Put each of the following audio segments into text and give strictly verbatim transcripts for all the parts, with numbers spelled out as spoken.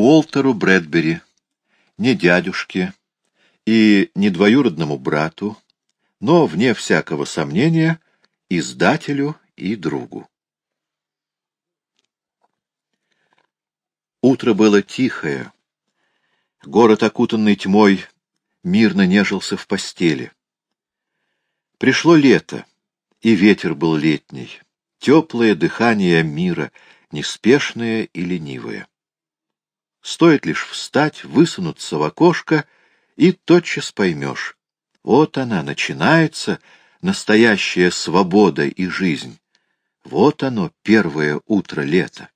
Уолтеру Брэдбери, ни дядюшке и ни двоюродному брату, но, вне всякого сомнения, издателю и другу. Утро было тихое. Город, окутанный тьмой, мирно нежился в постели. Пришло лето, и ветер был летний, теплое дыхание мира, неспешное и ленивое. Стоит лишь встать, высунуться в окошко, и тотчас поймешь. Вот она, начинается настоящая свобода и жизнь. Вот оно, первое утро лета.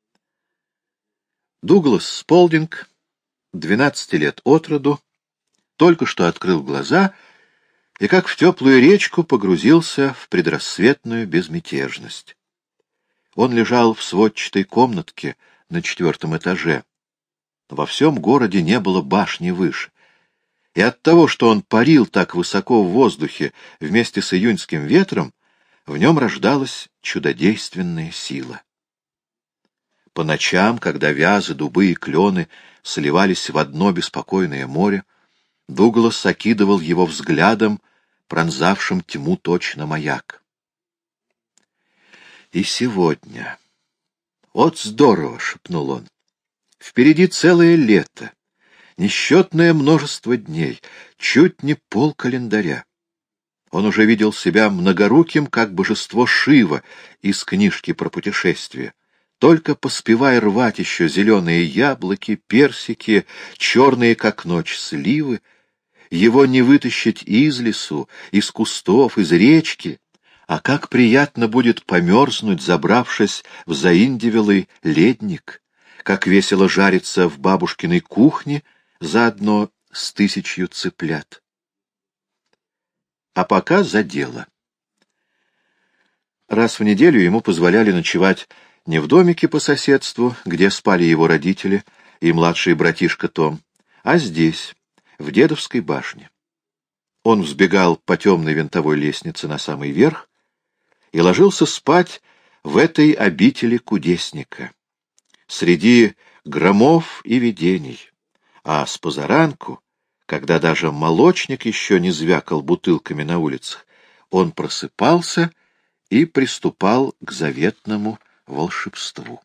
Дуглас Сполдинг, двенадцати лет от роду, только что открыл глаза и, как в теплую речку, погрузился в предрассветную безмятежность. Он лежал в сводчатой комнатке на четвертом этаже. Во всем городе не было башни выше. И от того, что он парил так высоко в воздухе вместе с июньским ветром, в нем рождалась чудодейственная сила. По ночам, когда вязы, дубы и клены сливались в одно беспокойное море, Дуглас окидывал его взглядом, пронзавшим тьму точно маяк. И сегодня... Вот здорово, — шепнул он. Впереди целое лето, несчетное множество дней, чуть не пол календаря. Он уже видел себя многоруким, как божество Шива из книжки про путешествия, только поспевая рвать еще зеленые яблоки, персики, черные, как ночь, сливы. Его не вытащить из лесу, из кустов, из речки, а как приятно будет померзнуть, забравшись в заиндивелый ледник, как весело жарится в бабушкиной кухне заодно с тысячью цыплят. А пока за дело. Раз в неделю ему позволяли ночевать не в домике по соседству, где спали его родители и младший братишка Том, а здесь, в Дедовской башне. Он взбегал по темной винтовой лестнице на самый верх и ложился спать в этой обители кудесника, среди громов и видений, а с позаранку, когда даже молочник еще не звякал бутылками на улицах, он просыпался и приступал к заветному волшебству.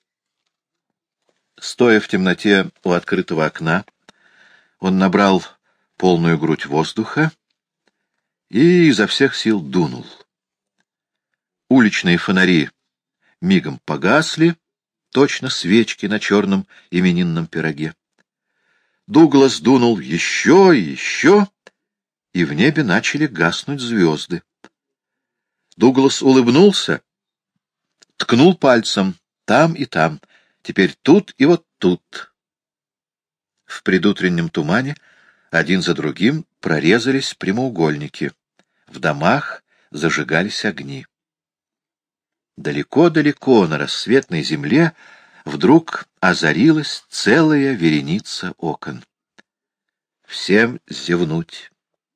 Стоя в темноте у открытого окна, он набрал полную грудь воздуха и изо всех сил дунул. Уличные фонари мигом погасли, точно свечки на черном именинном пироге. Дуглас дунул еще и еще, и в небе начали гаснуть звезды. Дуглас улыбнулся, ткнул пальцем там и там, теперь тут и вот тут. В предутреннем тумане один за другим прорезались прямоугольники. В домах зажигались огни. Далеко-далеко на рассветной земле вдруг озарилась целая вереница окон. Всем зевнуть.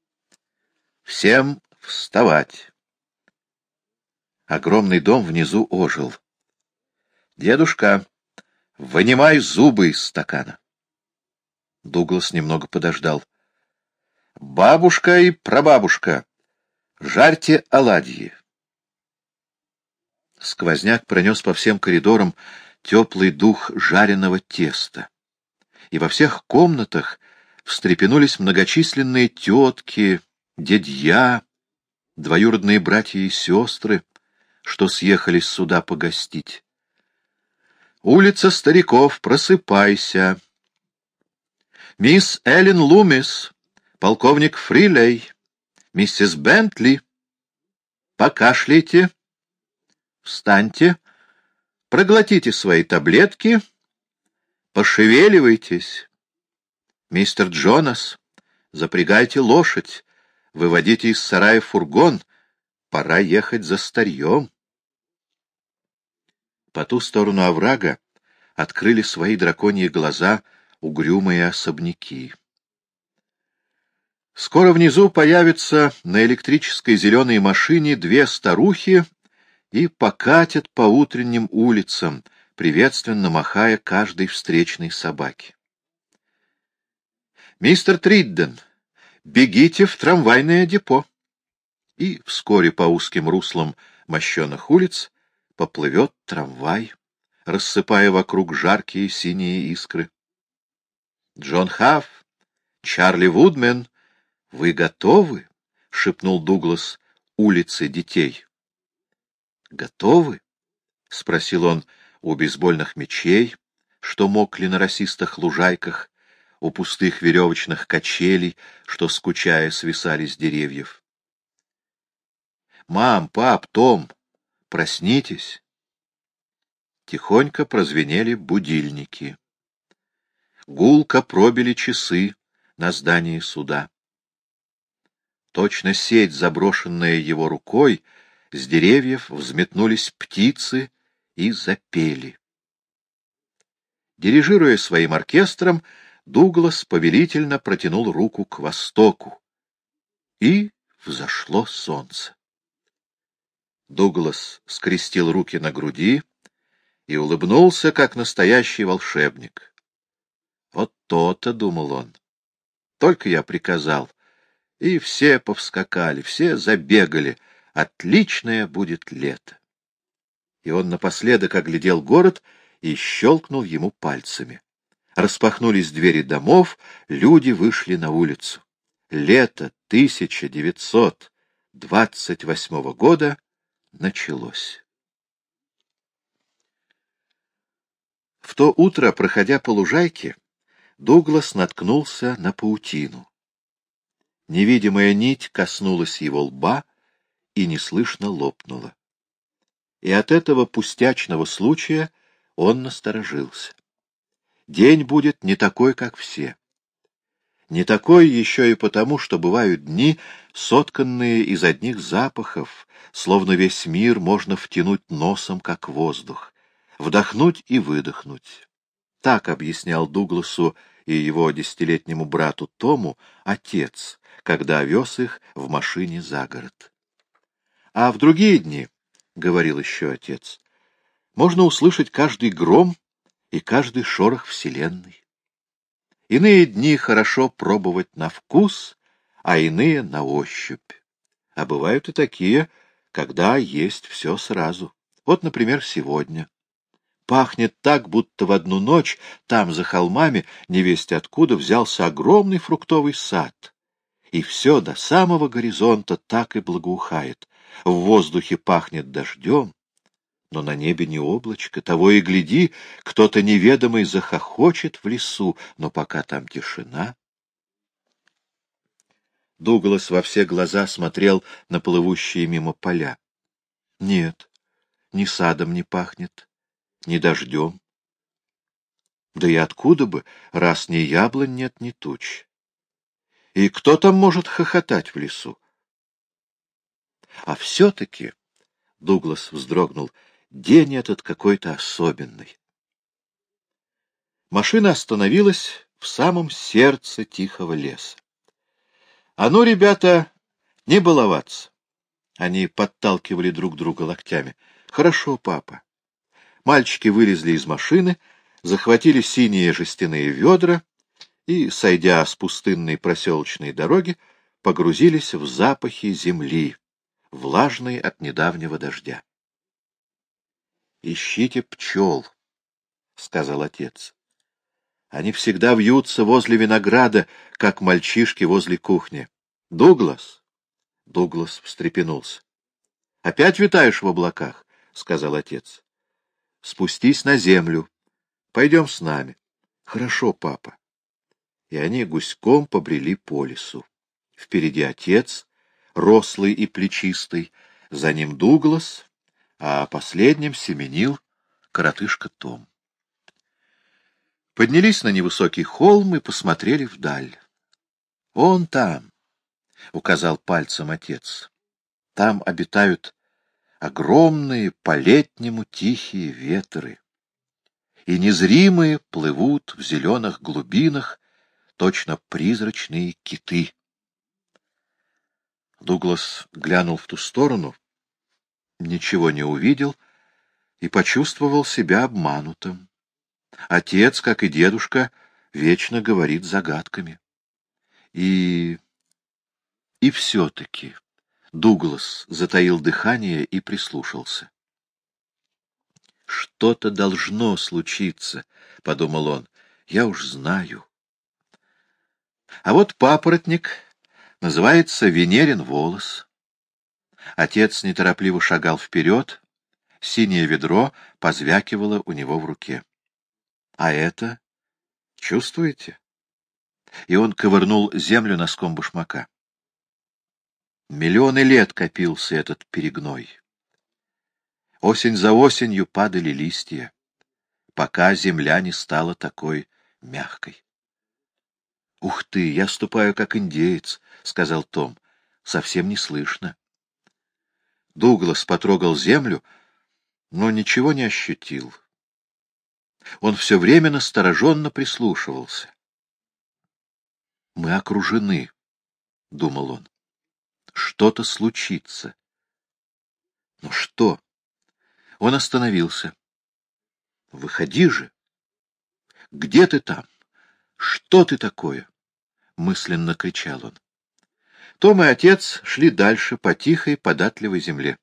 Всем вставать. Огромный дом внизу ожил. «Дедушка, вынимай зубы из стакана». Дуглас немного подождал. «Бабушка и прабабушка, жарьте оладьи». Сквозняк пронес по всем коридорам теплый дух жареного теста. И во всех комнатах встрепенулись многочисленные тетки, дядья, двоюродные братья и сестры, что съехались сюда погостить. «Улица стариков, просыпайся! Мисс Эллен Лумис, полковник Фрилей, миссис Бентли, покашляйте, встаньте, проглотите свои таблетки, пошевеливайтесь. Мистер Джонас, запрягайте лошадь, выводите из сарая фургон, пора ехать за старьем». По ту сторону оврага открыли свои драконьи глаза угрюмые особняки. Скоро внизу появятся на электрической зеленой машине две старухи и покатят по утренним улицам, приветственно махая каждой встречной собаке. «Мистер Тридден, бегите в трамвайное депо!» И вскоре по узким руслам мощеных улиц поплывет трамвай, рассыпая вокруг жаркие синие искры. «Джон Хафф, Чарли Вудмен, вы готовы?» — шепнул Дуглас улице детей. «Готовы?» — спросил он у бейсбольных мячей, что мокли на росистых лужайках, у пустых веревочных качелей, что, скучая, свисали с деревьев. «Мам, пап, Том, проснитесь!» Тихонько прозвенели будильники. Гулко пробили часы на здании суда. Точно сеть, заброшенная его рукой, с деревьев взметнулись птицы и запели. Дирижируя своим оркестром, Дуглас повелительно протянул руку к востоку, и взошло солнце. Дуглас скрестил руки на груди и улыбнулся, как настоящий волшебник. «Вот то-то», — думал он, — «только я приказал, и все повскакали, все забегали, отличное будет лето». И он напоследок оглядел город и щелкнул ему пальцами. Распахнулись двери домов, люди вышли на улицу. Лето тысяча девятьсот двадцать восьмого года началось. В то утро, проходя по лужайке, Дуглас наткнулся на паутину. Невидимая нить коснулась его лба и неслышно лопнула. И от этого пустячного случая он насторожился. День будет не такой, как все. Не такой еще и потому, что бывают дни, сотканные из одних запахов, словно весь мир можно втянуть носом, как воздух, вдохнуть и выдохнуть. Так объяснял Дугласу и его десятилетнему брату Тому отец, когда вез их в машине за город. А в другие дни, — говорил еще отец, — можно услышать каждый гром и каждый шорох вселенной. Иные дни хорошо пробовать на вкус, а иные — на ощупь. А бывают и такие, когда есть все сразу. Вот, например, сегодня. Пахнет так, будто в одну ночь там, за холмами, невесть откуда, взялся огромный фруктовый сад. И все до самого горизонта так и благоухает. В воздухе пахнет дождем, но на небе не облачко. Того и гляди, кто-то неведомый захохочет в лесу, но пока там тишина. Дуглас во все глаза смотрел на плывущие мимо поля. Нет, ни садом не пахнет, ни дождем. Да и откуда бы, раз ни яблонь нет, ни туч? И кто там может хохотать в лесу? А все-таки, — Дуглас вздрогнул, — день этот какой-то особенный. Машина остановилась в самом сердце тихого леса. — А ну, ребята, не баловаться! Они подталкивали друг друга локтями. — Хорошо, папа. Мальчики вылезли из машины, захватили синие жестяные ведра и, сойдя с пустынной проселочной дороги, погрузились в запахи земли, влажной от недавнего дождя. — Ищите пчел, — сказал отец. Они всегда вьются возле винограда, как мальчишки возле кухни. — Дуглас! — Дуглас встрепенулся. — Опять витаешь в облаках? — сказал отец. — Спустись на землю. Пойдем с нами. — Хорошо, папа. И они гуськом побрели по лесу. Впереди отец, рослый и плечистый, за ним Дуглас, а последним семенил коротышка Том. Поднялись на невысокий холм и посмотрели вдаль. — Он там, — указал пальцем отец. — Там обитают огромные по-летнему тихие ветры, и незримые плывут в зеленых глубинах точно призрачные киты. Дуглас глянул в ту сторону, ничего не увидел, и почувствовал себя обманутым. Отец, как и дедушка, вечно говорит загадками. И... и все-таки Дуглас затаил дыхание и прислушался. «Что-то должно случиться», — подумал он, — «я уж знаю». А вот папоротник называется Венерин волос. Отец неторопливо шагал вперед, синее ведро позвякивало у него в руке. А это, чувствуете? И он ковырнул землю носком башмака. Миллионы лет копился этот перегной. Осень за осенью падали листья, пока земля не стала такой мягкой. — Ух ты, я ступаю как индеец, — сказал Том. — Совсем не слышно. Дуглас потрогал землю, но ничего не ощутил. Он все время настороженно прислушивался. «Мы окружены», — думал он. «Что-то случится». «Но что?» Он остановился. «Выходи же! Где ты там? Что ты такое?» — мысленно кричал он. Том и отец шли дальше по тихой, податливой земле.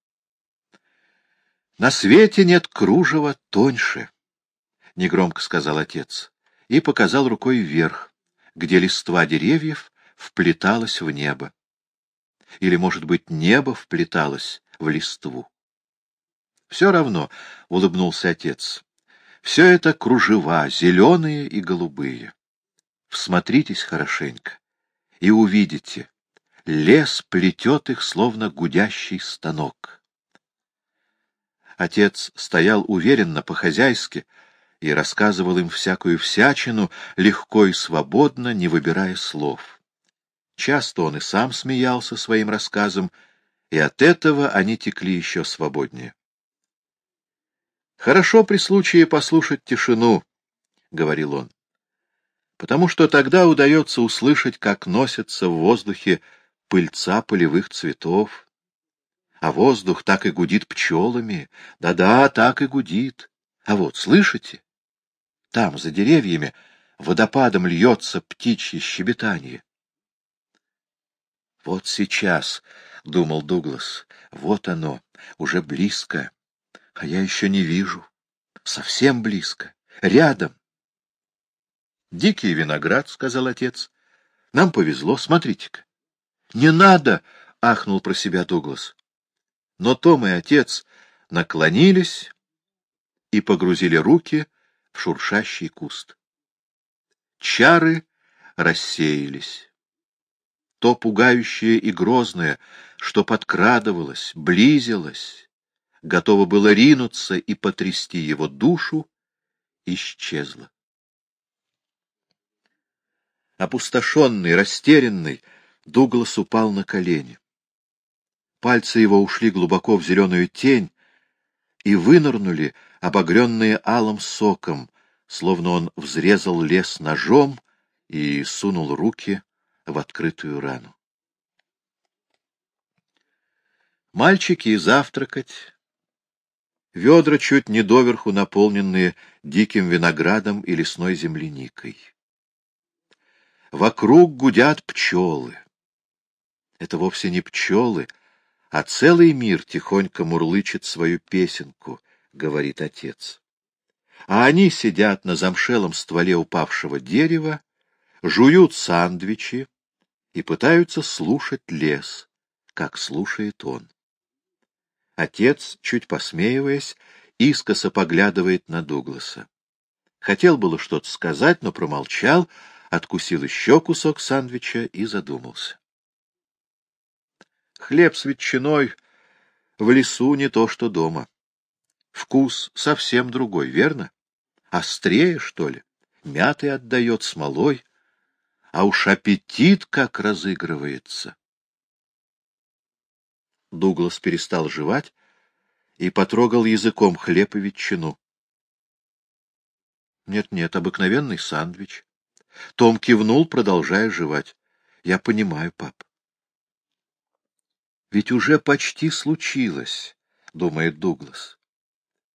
«На свете нет кружева тоньше», — негромко сказал отец, и показал рукой вверх, где листва деревьев вплеталась в небо. Или, может быть, небо вплеталось в листву. «Все равно», — улыбнулся отец, — «все это кружева, зеленые и голубые. Всмотритесь хорошенько и увидите, лес плетет их, словно гудящий станок». Отец стоял уверенно, по-хозяйски, и рассказывал им всякую всячину, легко и свободно, не выбирая слов. Часто он и сам смеялся своим рассказом, и от этого они текли еще свободнее. «Хорошо при случае послушать тишину», — говорил он, — «потому что тогда удается услышать, как носится в воздухе пыльца полевых цветов, а воздух так и гудит пчелами, да-да, так и гудит. А вот, слышите? Там, за деревьями, водопадом льется птичье щебетанье». «Вот сейчас», — думал Дуглас, — «вот оно, уже близко, а я еще не вижу. Совсем близко, рядом». «Дикий виноград», — сказал отец. «Нам повезло, смотрите-ка». «Не надо!» — ахнул про себя Дуглас. Но Том и отец наклонились и погрузили руки в шуршащий куст. Чары рассеялись. То пугающее и грозное, что подкрадывалось, близилось, готово было ринуться и потрясти его душу, исчезло. Опустошенный, растерянный, Дуглас упал на колени. Пальцы его ушли глубоко в зеленую тень и вынырнули, обогренные алым соком, словно он взрезал лес ножом и сунул руки в открытую рану. Мальчики завтракать, ведра чуть не доверху наполненные диким виноградом и лесной земляникой. Вокруг гудят пчелы. Это вовсе не пчелы, а целый мир тихонько мурлычет свою песенку, — говорит отец. А они сидят на замшелом стволе упавшего дерева, жуют сандвичи и пытаются слушать лес, как слушает он. Отец, чуть посмеиваясь, искоса поглядывает на Дугласа. Хотел было что-то сказать, но промолчал, откусил еще кусок сандвича и задумался. Хлеб с ветчиной в лесу не то, что дома. Вкус совсем другой, верно? Острее, что ли? Мятой отдает, смолой. А уж аппетит как разыгрывается. Дуглас перестал жевать и потрогал языком хлеб и ветчину. Нет-нет, обыкновенный сандвич. Том кивнул, продолжая жевать. Я понимаю, пап. Ведь уже почти случилось, думает Дуглас.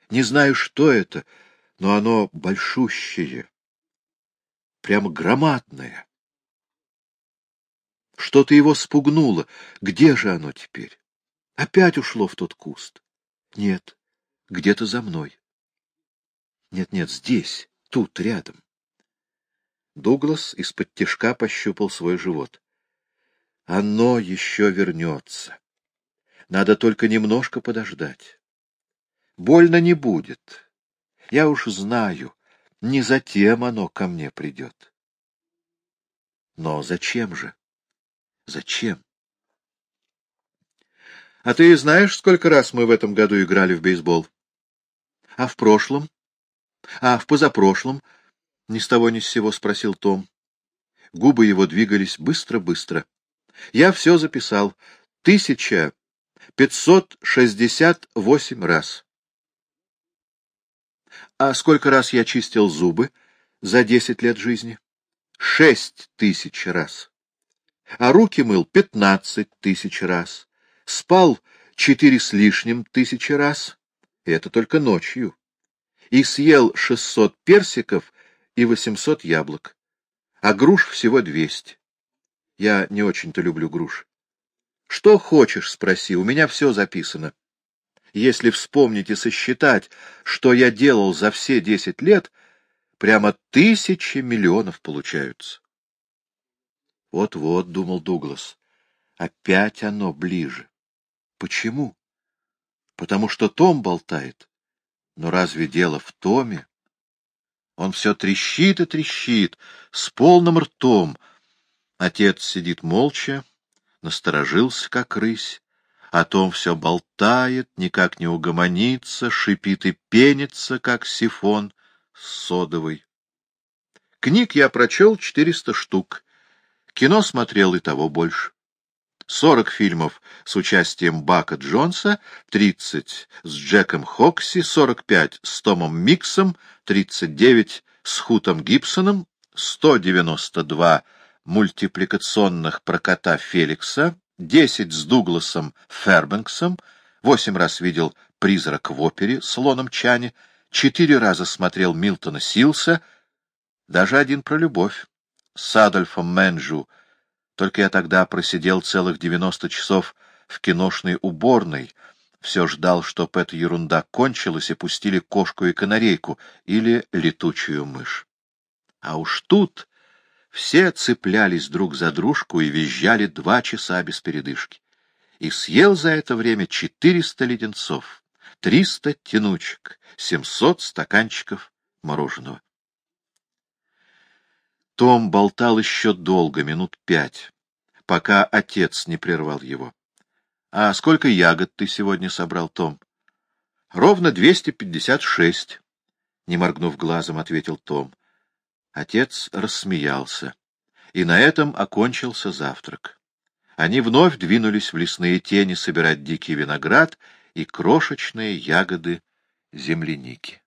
Не знаю, что это, но оно большущее, прямо громадное. Что-то его спугнуло. Где же оно теперь? Опять ушло в тот куст. Нет, где-то за мной. Нет-нет, здесь, тут, рядом. Дуглас из-под тишка пощупал свой живот. Оно еще вернется. Надо только немножко подождать. Больно не будет. Я уж знаю, не затем оно ко мне придет. Но зачем же? Зачем? А ты знаешь, сколько раз мы в этом году играли в бейсбол? А в прошлом? А в позапрошлом? Ни с того ни с сего спросил Том. Губы его двигались быстро-быстро. Я все записал. Тысяча пятьсот шестьдесят восемь раз. А сколько раз я чистил зубы за десять лет жизни? Шесть тысяч раз. А руки мыл пятнадцать тысяч раз. Спал четыре с лишним тысячи раз. И это только ночью. И съел шестьсот персиков и восемьсот яблок. А груш всего двести. Я не очень-то люблю груш. Что хочешь, спроси, у меня все записано. Если вспомнить и сосчитать, что я делал за все десять лет, прямо тысячи миллионов получаются. Вот-вот, — думал Дуглас, — опять оно ближе. Почему? Потому что Том болтает. Но разве дело в Томе? Он все трещит и трещит, с полным ртом. Отец сидит молча, насторожился, как рысь, а Том все болтает, никак не угомонится, шипит и пенится, как сифон содовый. Книг я прочел четыреста штук, кино смотрел и того больше. Сорок фильмов с участием Бака Джонса, тридцать с Джеком Хокси, сорок пять с Томом Миксом, тридцать девять с Хутом Гибсоном, сто девяносто два мультипликационных про кота Феликса, десять с Дугласом Фербенксом, восемь раз видел «Призрак в опере» с Лоном Чани, четыре раза смотрел Милтона Силса, даже один про любовь с Адольфом Менджу. Только я тогда просидел целых девяносто часов в киношной уборной, все ждал, чтоб эта ерунда кончилась и пустили кошку и канарейку или летучую мышь. А уж тут все цеплялись друг за дружку и визжали два часа без передышки. И съел за это время четыреста леденцов, триста тянучек, семьсот стаканчиков мороженого. Том болтал еще долго, минут пять, пока отец не прервал его. — А сколько ягод ты сегодня собрал, Том? — Ровно двести пятьдесят шесть, — не моргнув глазом, ответил Том. Отец рассмеялся, и на этом окончился завтрак. Они вновь двинулись в лесные тени собирать дикий виноград и крошечные ягоды земляники.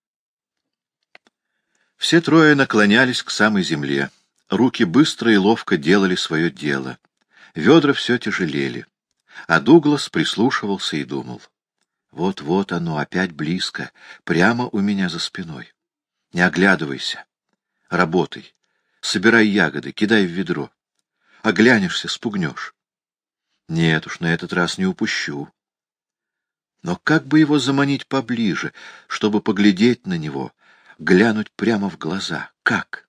Все трое наклонялись к самой земле. Руки быстро и ловко делали свое дело. Ведра все тяжелели. А Дуглас прислушивался и думал. Вот-вот оно, опять близко, прямо у меня за спиной. Не оглядывайся. Работай. Собирай ягоды, кидай в ведро. Оглянешься, спугнешь. Нет уж, на этот раз не упущу. Но как бы его заманить поближе, чтобы поглядеть на него, глянуть прямо в глаза? Как?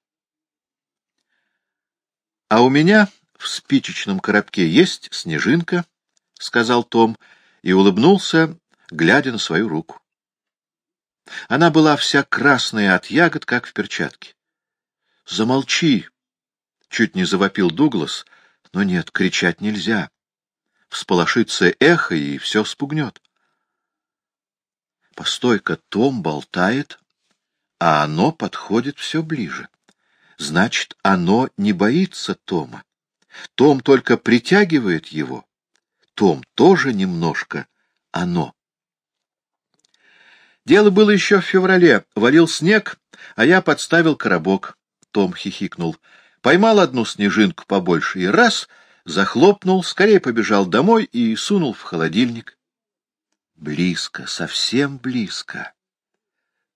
— А у меня в спичечном коробке есть снежинка, — сказал Том и улыбнулся, глядя на свою руку. Она была вся красная от ягод, как в перчатке. — Замолчи! — чуть не завопил Дуглас, но нет, кричать нельзя. Всполошится эхо, и все спугнет. Постой-ка, Том болтает, а оно подходит все ближе. Значит, оно не боится Тома. Том только притягивает его. Том тоже немножко оно. Дело было еще в феврале. Валил снег, а я подставил коробок. Том хихикнул. Поймал одну снежинку побольше и раз — захлопнул, скорее побежал домой и сунул в холодильник. Близко, совсем близко.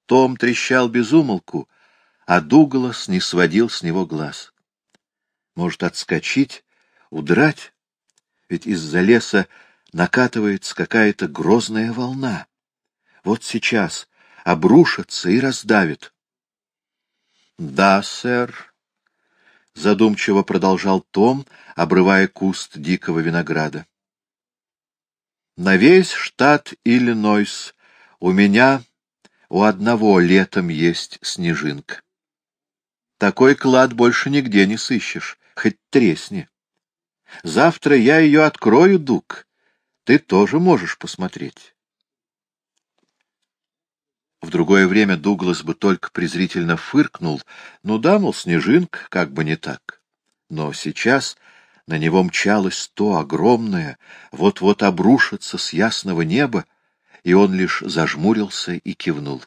Том трещал без умолку, а Дуглас не сводил с него глаз. Может, отскочить, удрать? Ведь из-за леса накатывается какая-то грозная волна. Вот сейчас обрушится и раздавит. — Да, сэр, — задумчиво продолжал Том, обрывая куст дикого винограда. — На весь штат Иллинойс у меня у одного летом есть снежинка. Такой клад больше нигде не сыщешь, хоть тресни. Завтра я ее открою, Дук. Ты тоже можешь посмотреть. В другое время Дуглас бы только презрительно фыркнул, ну да, мол, снежинка, как бы не так. Но сейчас на него мчалось то огромное, вот-вот обрушится с ясного неба, и он лишь зажмурился и кивнул.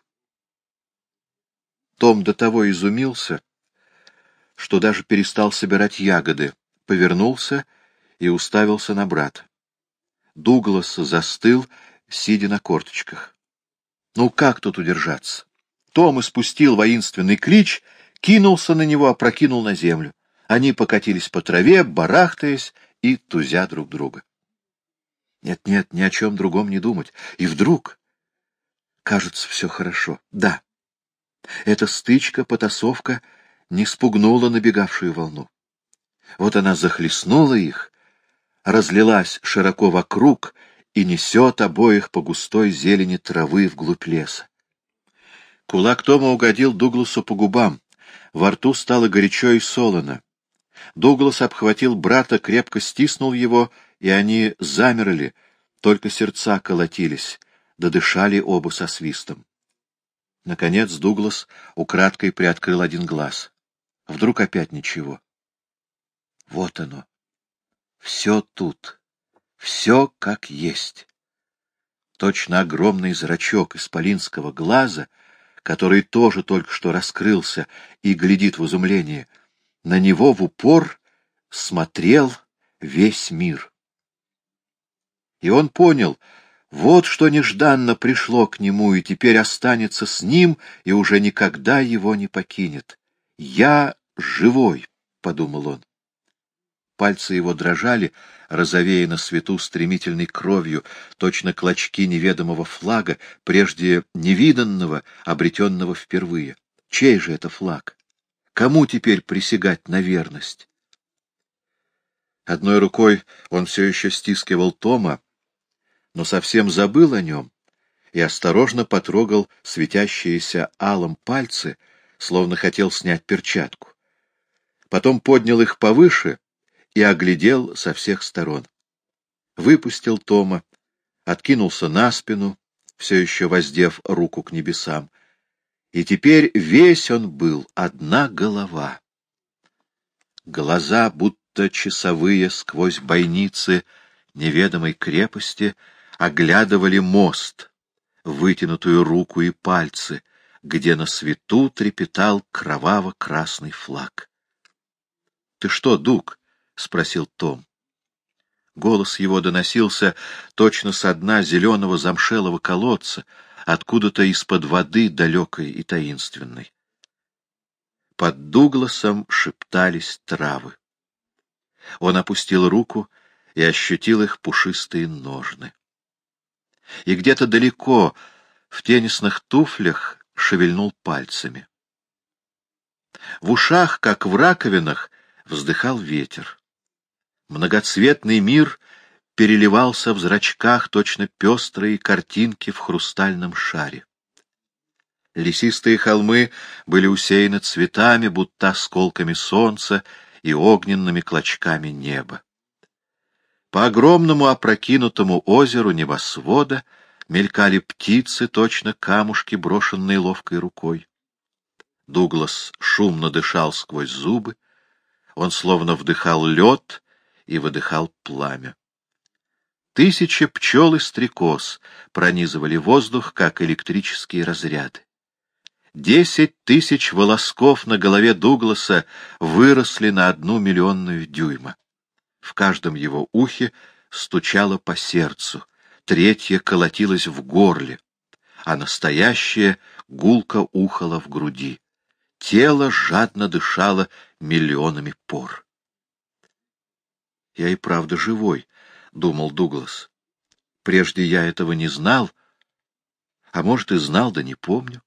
Том до того изумился, что даже перестал собирать ягоды, повернулся и уставился на брата. Дуглас застыл, сидя на корточках. Ну как тут удержаться? Том испустил воинственный клич, кинулся на него, опрокинул на землю. Они покатились по траве, барахтаясь и тузя друг друга. Нет-нет, ни о чем другом не думать. И вдруг... Кажется, все хорошо. Да. Эта стычка, потасовка не спугнула набегавшую волну. Вот она захлестнула их, разлилась широко вокруг и несет обоих по густой зелени травы вглубь леса. Кулак Тома угодил Дугласу по губам. Во рту стало горячо и солоно. Дуглас обхватил брата, крепко стиснул его, и они замерли, только сердца колотились, да дышали оба со свистом. Наконец Дуглас украдкой приоткрыл один глаз. Вдруг опять ничего. Вот оно. Все тут. Все как есть. Точно огромный зрачок исполинского глаза, который тоже только что раскрылся и глядит в изумлении, на него в упор смотрел весь мир. И он понял, вот что нежданно пришло к нему и теперь останется с ним и уже никогда его не покинет. «Я живой», — подумал он. Пальцы его дрожали, розовея на свету стремительной кровью, точно клочки неведомого флага, прежде невиданного, обретенного впервые. Чей же это флаг? Кому теперь присягать на верность? Одной рукой он все еще стискивал Тома, но совсем забыл о нем и осторожно потрогал светящиеся алым пальцы, словно хотел снять перчатку. Потом поднял их повыше и оглядел со всех сторон. Выпустил Тома, откинулся на спину, все еще воздев руку к небесам, и теперь весь он был одна голова. Глаза, будто часовые сквозь бойницы неведомой крепости, оглядывали мост, вытянутую руку и пальцы, где на свету трепетал кроваво-красный флаг. — Ты что, Дук? — спросил Том. Голос его доносился точно со дна зеленого замшелого колодца, откуда-то из-под воды далекой и таинственной. Под Дугласом шептались травы. Он опустил руку и ощутил их пушистые ножны. И где-то далеко, в теннисных туфлях, шевельнул пальцами. В ушах, как в раковинах, вздыхал ветер. Многоцветный мир переливался в зрачках точно пестрые картинки в хрустальном шаре. Лесистые холмы были усеяны цветами, будто осколками солнца и огненными клочками неба. По огромному опрокинутому озеру небосвода мелькали птицы, точно камушки, брошенные ловкой рукой. Дуглас шумно дышал сквозь зубы, он словно вдыхал лед и выдыхал пламя. Тысячи пчел и стрекоз пронизывали воздух, как электрические разряды. Десять тысяч волосков на голове Дугласа выросли на одну миллионную дюйма. В каждом его ухе стучало по сердцу, третье колотилось в горле. а настоящее гулко ухало в груди. Тело жадно дышало миллионами пор. «Я и правда живой», — думал Дуглас. «Прежде я этого не знал, а может, и знал, да не помню».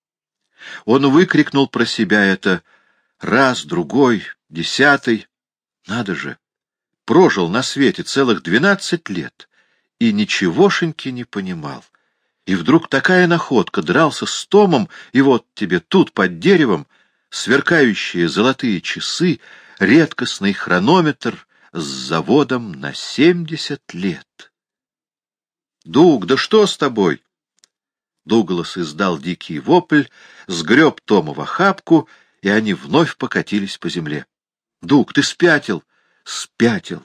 Он выкрикнул про себя это раз, другой, десятый. Надо же, прожил на свете целых двенадцать лет и ничегошеньки не понимал. И вдруг такая находка, дрался с Томом, и вот тебе тут, под деревом, сверкающие золотые часы, редкостный хронометр с заводом на семьдесят лет. «Дуг, да что с тобой?» Дуглас издал дикий вопль, сгреб Тома в охапку, и они вновь покатились по земле. «Дуг, ты спятил!» «Спятил!»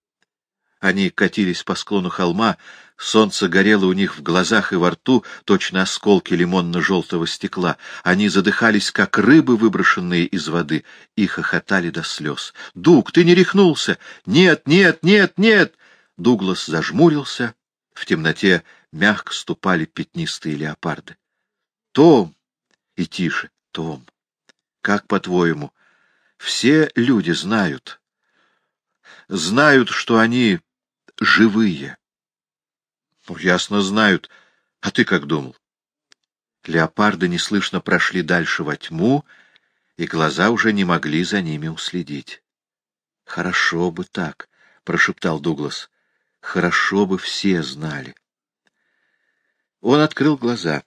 Они катились по склону холма, солнце горело у них в глазах и во рту, точно осколки лимонно-желтого стекла. Они задыхались, как рыбы, выброшенные из воды, и хохотали до слез. «Дуг, ты не рехнулся!» «Нет, нет, нет, нет!» Дуглас зажмурился. В темноте мягко ступали пятнистые леопарды. «Том!» И тише. «Том, как по-твоему, все люди знают, знают, что они живые?» «Ну, ясно, знают. А ты как думал?» Леопарды неслышно прошли дальше во тьму, и глаза уже не могли за ними уследить. «Хорошо бы так», — прошептал Дуглас. «Хорошо бы все знали». Он открыл глаза.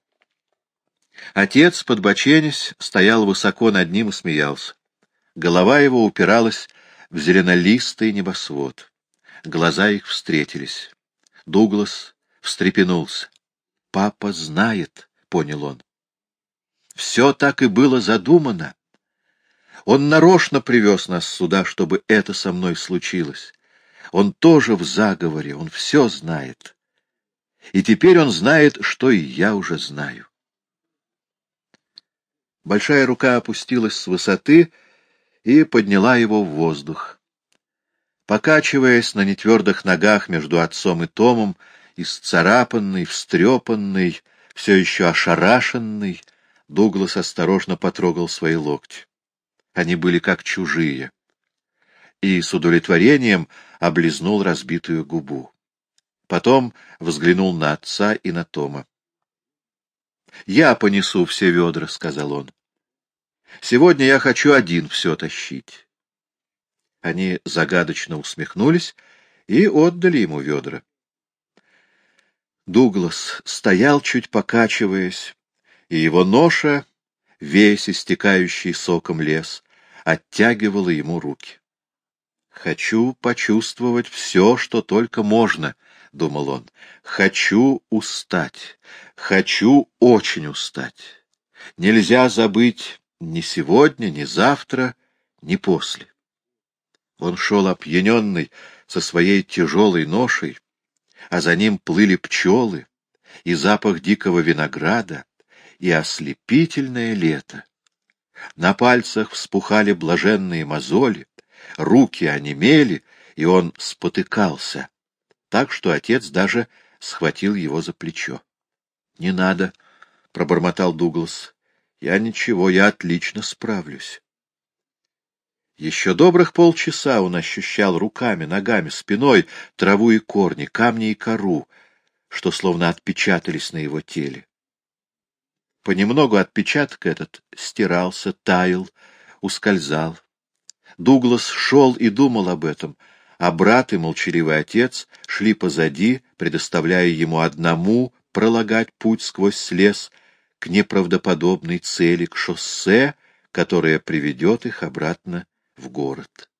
Отец, подбоченясь, стоял высоко над ним и смеялся. Голова его упиралась в зеленолистый небосвод. Глаза их встретились. Дуглас встрепенулся. «Папа знает», — понял он. «Все так и было задумано. Он нарочно привез нас сюда, чтобы это со мной случилось. Он тоже в заговоре, он все знает. И теперь он знает, что и я уже знаю». Большая рука опустилась с высоты и подняла его в воздух. Покачиваясь на нетвердых ногах между отцом и Томом, исцарапанный, встрепанный, все еще ошарашенный, Дуглас осторожно потрогал свои локти. Они были как чужие. И с удовлетворением облизнул разбитую губу. Потом взглянул на отца и на Тома. «Я понесу все ведра», — сказал он. «Сегодня я хочу один все тащить». Они загадочно усмехнулись и отдали ему ведра. Дуглас стоял, чуть покачиваясь, и его ноша, весь истекающий соком лес, оттягивала ему руки. «Хочу почувствовать все, что только можно», — думал он. «Хочу устать, хочу очень устать. Нельзя забыть ни сегодня, ни завтра, ни после». Он шел опьяненный со своей тяжелой ношей, а за ним плыли пчелы, и запах дикого винограда, и ослепительное лето. На пальцах вспухали блаженные мозоли, руки онемели, и он спотыкался, так что отец даже схватил его за плечо. — Не надо, — пробормотал Дуглас. — Я ничего, я отлично справлюсь. Еще добрых полчаса он ощущал руками, ногами, спиной траву и корни, камни и кору, что словно отпечатались на его теле. Понемногу отпечаток этот стирался, таял, ускользал. Дуглас шел и думал об этом, а брат и молчаливый отец шли позади, предоставляя ему одному пролагать путь сквозь лес к неправдоподобной цели, к шоссе, которое приведет их обратно в город.